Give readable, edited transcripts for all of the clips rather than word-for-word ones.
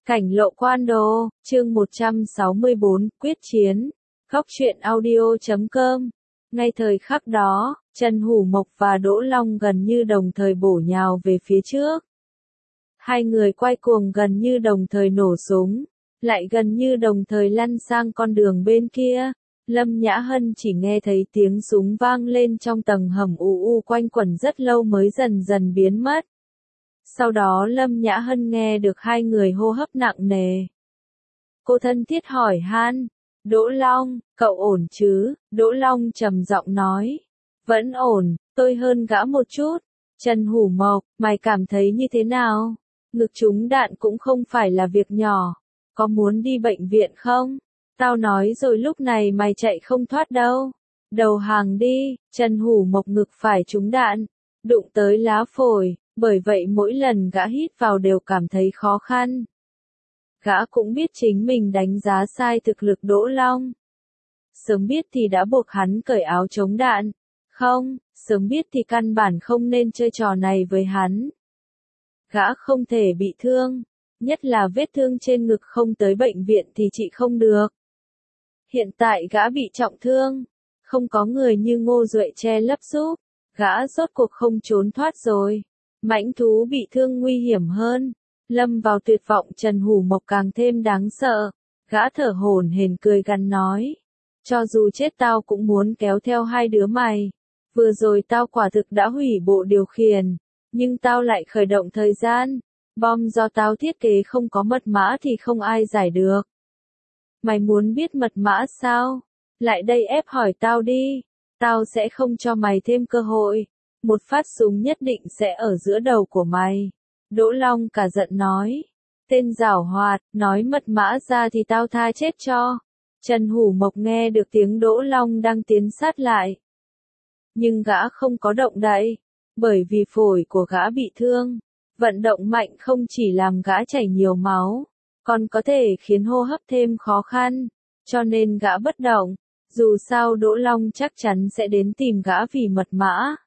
Cảnh lộ quan đồ, chương 164, quyết chiến. Góc truyện audio.com. Ngay thời khắc đó, Trần Hủ Mộc và Đỗ Long gần như đồng thời bổ nhào về phía trước. Hai người quay cuồng gần như đồng thời nổ súng, lại gần như đồng thời lăn sang con đường bên kia. Lâm Nhã Hân chỉ nghe thấy tiếng súng vang lên trong tầng hầm u quanh quẩn rất lâu mới dần dần biến mất. Sau đó Lâm Nhã Hân nghe được hai người hô hấp nặng nề. Cô thân thiết hỏi han, Đỗ Long, cậu ổn chứ? Đỗ Long trầm giọng nói, vẫn ổn, tôi hơn gã một chút. Trần Hủ Mộc, mày cảm thấy như thế nào? Ngực trúng đạn cũng không phải là việc nhỏ, có muốn đi bệnh viện không? Tao nói rồi lúc này mày chạy không thoát đâu. Đầu hàng đi. Trần Hủ Mộc ngực phải trúng đạn, đụng tới lá phổi, bởi vậy mỗi lần gã hít vào đều cảm thấy khó khăn. Gã cũng biết chính mình đánh giá sai thực lực Đỗ Long. Sớm biết thì đã buộc hắn cởi áo chống đạn. Không, sớm biết thì căn bản không nên chơi trò này với hắn. Gã không thể bị thương, nhất là vết thương trên ngực không tới bệnh viện thì trị không được. Hiện tại gã bị trọng thương, không có người như Ngô Duệ che lấp giúp, gã rốt cuộc không trốn thoát rồi. Mãnh thú bị thương nguy hiểm hơn, lâm vào tuyệt vọng. Trần Hủ Mộc càng thêm đáng sợ, gã thở hổn hển cười gằn nói, cho dù chết tao cũng muốn kéo theo hai đứa mày. Vừa rồi tao quả thực đã hủy bộ điều khiển, nhưng tao lại khởi động thời gian, bom do tao thiết kế không có mật mã thì không ai giải được. Mày muốn biết mật mã sao? Lại đây ép hỏi tao đi, tao sẽ không cho mày thêm cơ hội. Một phát súng nhất định sẽ ở giữa đầu của mày. Đỗ Long cả giận nói. Tên giảo hoạt, nói mật mã ra thì tao tha chết cho. Trần Hủ Mộc nghe được tiếng Đỗ Long đang tiến sát lại. Nhưng gã không có động đậy, bởi vì phổi của gã bị thương. Vận động mạnh không chỉ làm gã chảy nhiều máu, còn có thể khiến hô hấp thêm khó khăn, cho nên gã bất động. Dù sao Đỗ Long chắc chắn sẽ đến tìm gã vì mật mã.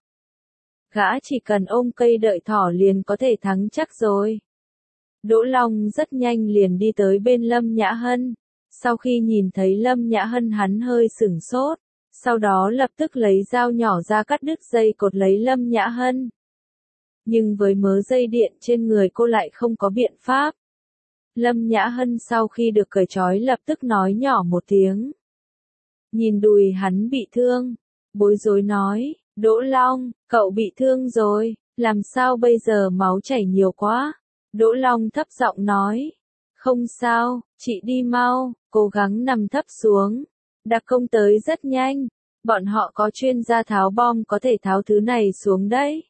Gã chỉ cần ôm cây đợi thỏ liền có thể thắng chắc rồi. Đỗ Long rất nhanh liền đi tới bên Lâm Nhã Hân. Sau khi nhìn thấy Lâm Nhã Hân hắn hơi sửng sốt, sau đó lập tức lấy dao nhỏ ra cắt đứt dây cột lấy Lâm Nhã Hân. Nhưng với mớ dây điện trên người cô lại không có biện pháp. Lâm Nhã Hân sau khi được cởi trói lập tức nói nhỏ một tiếng. Nhìn đùi hắn bị thương, bối rối nói, Đỗ Long, cậu bị thương rồi, làm sao bây giờ máu chảy nhiều quá? Đỗ Long thấp giọng nói, không sao, chị đi mau, cố gắng nằm thấp xuống. Đặc công tới rất nhanh, bọn họ có chuyên gia tháo bom có thể tháo thứ này xuống đấy.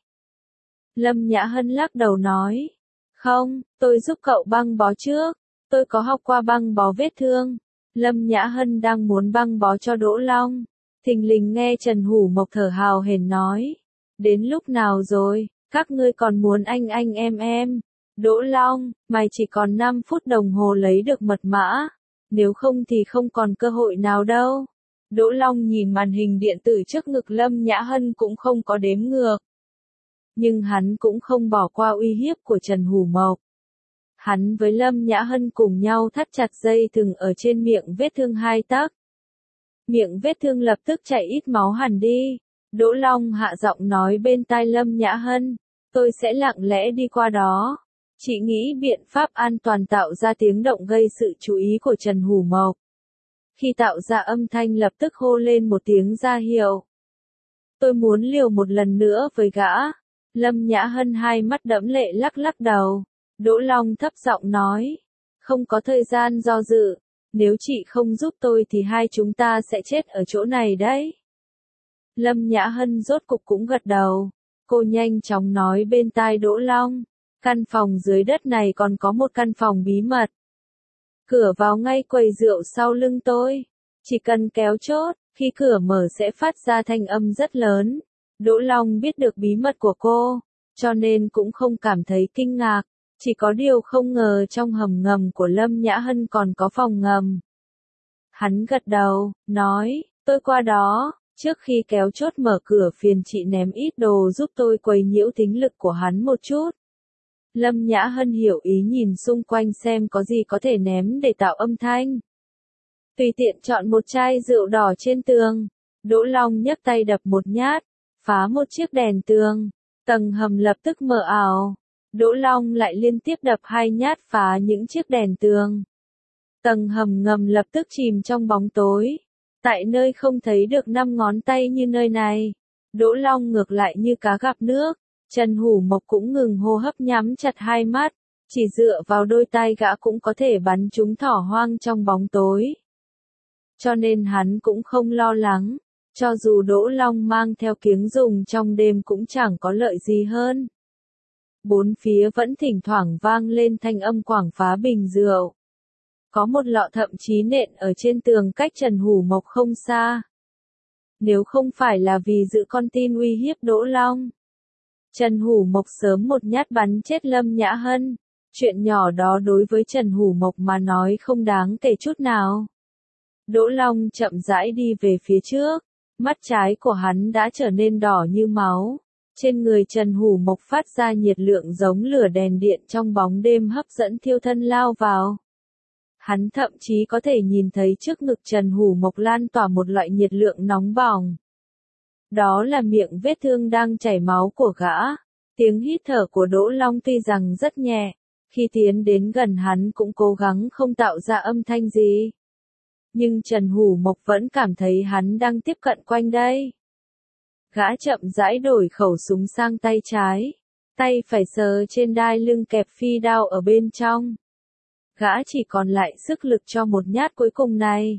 Lâm Nhã Hân lắc đầu nói, không, tôi giúp cậu băng bó trước, tôi có học qua băng bó vết thương. Lâm Nhã Hân đang muốn băng bó cho Đỗ Long, thình lình nghe Trần Hủ Mộc thở hào hển nói, đến lúc nào rồi, các ngươi còn muốn anh em. Đỗ Long, mày chỉ còn 5 phút đồng hồ lấy được mật mã, nếu không thì không còn cơ hội nào đâu. Đỗ Long nhìn màn hình điện tử trước ngực Lâm Nhã Hân cũng không có đếm ngược. Nhưng hắn cũng không bỏ qua uy hiếp của Trần Hủ Mộc. Hắn với Lâm Nhã Hân cùng nhau thắt chặt dây thừng ở trên miệng vết thương 2 tấc. Miệng vết thương lập tức chảy ít máu hẳn đi. Đỗ Long hạ giọng nói bên tai Lâm Nhã Hân, tôi sẽ lặng lẽ đi qua đó. Chị nghĩ biện pháp an toàn tạo ra tiếng động gây sự chú ý của Trần Hủ Mộc. Khi tạo ra âm thanh lập tức hô lên một tiếng ra hiệu. Tôi muốn liều một lần nữa với gã. Lâm Nhã Hân hai mắt đẫm lệ lắc đầu. Đỗ Long thấp giọng nói, không có thời gian do dự, nếu chị không giúp tôi thì hai chúng ta sẽ chết ở chỗ này đấy. Lâm Nhã Hân rốt cục cũng gật đầu, cô nhanh chóng nói bên tai Đỗ Long, căn phòng dưới đất này còn có một căn phòng bí mật. Cửa vào ngay quầy rượu sau lưng tôi, chỉ cần kéo chốt, khi cửa mở sẽ phát ra thanh âm rất lớn. Đỗ Long biết được bí mật của cô, cho nên cũng không cảm thấy kinh ngạc. Chỉ có điều không ngờ trong hầm ngầm của Lâm Nhã Hân còn có phòng ngầm. Hắn gật đầu, nói, tôi qua đó, trước khi kéo chốt mở cửa phiền chị ném ít đồ giúp tôi quấy nhiễu thính lực của hắn một chút. Lâm Nhã Hân hiểu ý nhìn xung quanh xem có gì có thể ném để tạo âm thanh. Tùy tiện chọn một chai rượu đỏ trên tường. Đỗ Long nhấc tay đập một nhát, phá một chiếc đèn tường. Tầng hầm lập tức mờ ảo. Đỗ Long lại liên tiếp đập 2 nhát phá những chiếc đèn tường. Tầng hầm ngầm lập tức chìm trong bóng tối. Tại nơi không thấy được 5 ngón tay như nơi này, Đỗ Long ngược lại như cá gặp nước. Trần Hủ Mộc cũng ngừng hô hấp, nhắm chặt hai mắt, chỉ dựa vào đôi tai gã cũng có thể bắn trúng thỏ hoang trong bóng tối. Cho nên hắn cũng không lo lắng, cho dù Đỗ Long mang theo kiếng dùng trong đêm cũng chẳng có lợi gì hơn. Bốn phía vẫn thỉnh thoảng vang lên thanh âm quảng phá bình rượu. Có một lọ thậm chí nện ở trên tường cách Trần Hủ Mộc không xa. Nếu không phải là vì giữ con tin uy hiếp Đỗ Long, Trần Hủ Mộc sớm một nhát bắn chết Lâm Nhã Hân. Chuyện nhỏ đó đối với Trần Hủ Mộc mà nói không đáng kể chút nào. Đỗ Long chậm rãi đi về phía trước, mắt trái của hắn đã trở nên đỏ như máu. Trên người Trần Hủ Mộc phát ra nhiệt lượng giống lửa đèn điện trong bóng đêm hấp dẫn thiêu thân lao vào. Hắn thậm chí có thể nhìn thấy trước ngực Trần Hủ Mộc lan tỏa một loại nhiệt lượng nóng bỏng. Đó là miệng vết thương đang chảy máu của gã. Tiếng hít thở của Đỗ Long tuy rằng rất nhẹ, khi tiến đến gần hắn cũng cố gắng không tạo ra âm thanh gì. Nhưng Trần Hủ Mộc vẫn cảm thấy hắn đang tiếp cận quanh đây. Gã chậm rãi đổi khẩu súng sang tay trái, tay phải sờ trên đai lưng kẹp phi đao ở bên trong. Gã chỉ còn lại sức lực cho một nhát cuối cùng này.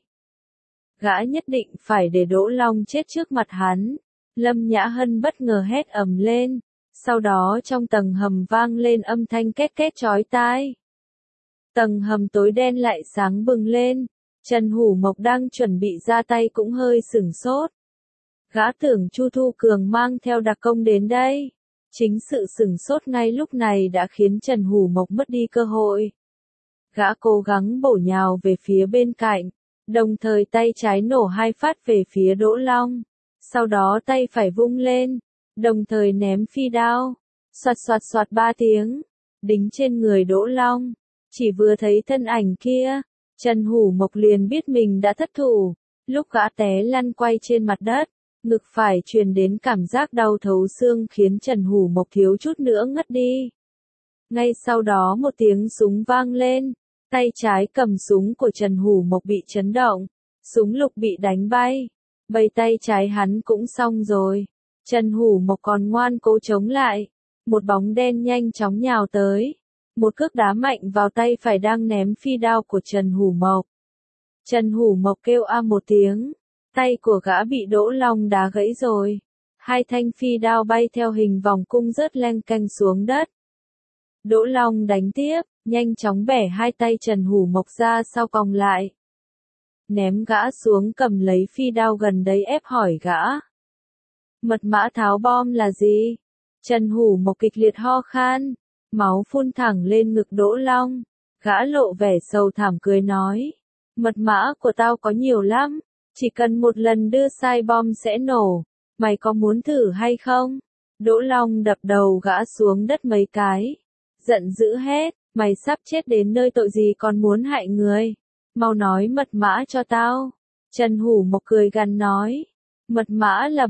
Gã nhất định phải để Đỗ Long chết trước mặt hắn. Lâm Nhã Hân bất ngờ hét ầm lên, sau đó trong tầng hầm vang lên âm thanh két két chói tai. Tầng hầm tối đen lại sáng bừng lên, Trần Hủ Mộc đang chuẩn bị ra tay cũng hơi sửng sốt. Gã tưởng Chu Thu Cường mang theo đặc công đến đây. Chính sự sửng sốt ngay lúc này đã khiến Trần Hủ Mộc mất đi cơ hội. Gã cố gắng bổ nhào về phía bên cạnh, đồng thời tay trái nổ 2 phát về phía Đỗ Long. Sau đó tay phải vung lên, đồng thời ném phi đao. Soạt soạt soạt 3 tiếng, đính trên người Đỗ Long. Chỉ vừa thấy thân ảnh kia, Trần Hủ Mộc liền biết mình đã thất thủ. Lúc gã té lăn quay trên mặt đất, ngực phải truyền đến cảm giác đau thấu xương khiến Trần Hủ Mộc thiếu chút nữa ngất đi. Ngay sau đó một tiếng súng vang lên, tay trái cầm súng của Trần Hủ Mộc bị chấn động, súng lục bị đánh bay. Bầy tay trái hắn cũng xong rồi. Trần Hủ Mộc còn ngoan cố chống lại. Một bóng đen nhanh chóng nhào tới. Một cước đá mạnh vào tay phải đang ném phi đao của Trần Hủ Mộc. Trần Hủ Mộc kêu a một tiếng. Tay của gã bị Đỗ Long đá gãy rồi. 2 thanh phi đao bay theo hình vòng cung rớt leng keng xuống đất. Đỗ Long đánh tiếp, nhanh chóng bẻ 2 tay Trần Hủ Mộc ra sau còng lại. Ném gã xuống cầm lấy phi đao gần đấy ép hỏi gã. Mật mã tháo bom là gì? Trần Hủ Mộc kịch liệt ho khan, máu phun thẳng lên ngực Đỗ Long. Gã lộ vẻ sầu thảm cười nói. Mật mã của tao có nhiều lắm, chỉ cần một lần đưa sai bom sẽ nổ, mày có muốn thử hay không? Đỗ Long đập đầu gã xuống đất mấy cái, giận dữ hét, mày sắp chết đến nơi tội gì còn muốn hại người? Mau nói mật mã cho tao. Trần Hủ Mộc cười gằn nói. Mật mã là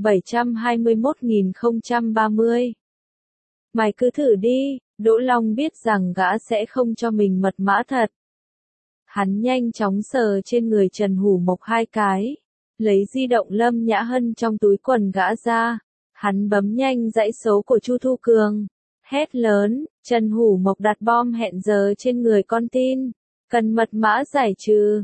721.030. Mày cứ thử đi. Đỗ Long biết rằng gã sẽ không cho mình mật mã thật. Hắn nhanh chóng sờ trên người Trần Hủ Mộc 2 cái. Lấy di động Lâm Nhã Hân trong túi quần gã ra. Hắn bấm nhanh dãy số của Chu Thu Cường. Hét lớn, Trần Hủ Mộc đặt bom hẹn giờ trên người con tin. Cần mật mã giải trừ.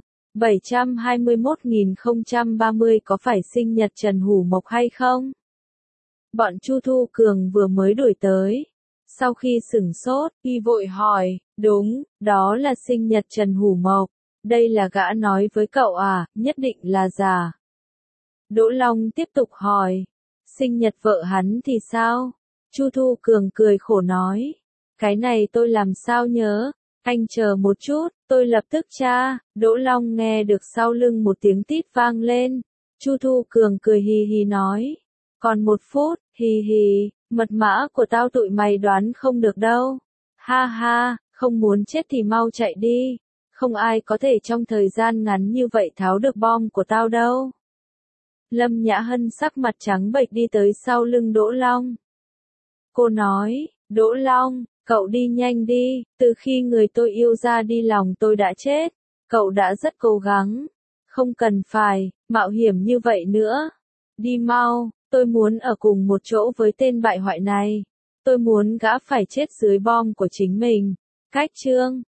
721.030 có phải sinh nhật Trần Hủ Mộc hay không? Bọn Chu Thu Cường vừa mới đuổi tới. Sau khi sửng sốt, y vội hỏi, đúng, đó là sinh nhật Trần Hủ Mộc. Đây là gã nói với cậu à, nhất định là giả. Đỗ Long tiếp tục hỏi, sinh nhật vợ hắn thì sao? Chu Thu Cường cười khổ nói, cái này tôi làm sao nhớ? Anh chờ một chút, tôi lập tức tra. Đỗ Long nghe được sau lưng một tiếng tít vang lên. Chu Thu Cường cười hì hì nói. Còn 1 phút, hì hì, mật mã của tao tụi mày đoán không được đâu. Ha ha, không muốn chết thì mau chạy đi. Không ai có thể trong thời gian ngắn như vậy tháo được bom của tao đâu. Lâm Nhã Hân sắc mặt trắng bệch đi tới sau lưng Đỗ Long. Cô nói, Đỗ Long, cậu đi nhanh đi, từ khi người tôi yêu ra đi lòng tôi đã chết. Cậu đã rất cố gắng. Không cần phải, mạo hiểm như vậy nữa. Đi mau, tôi muốn ở cùng một chỗ với tên bại hoại này. Tôi muốn gã phải chết dưới bom của chính mình. Cách chương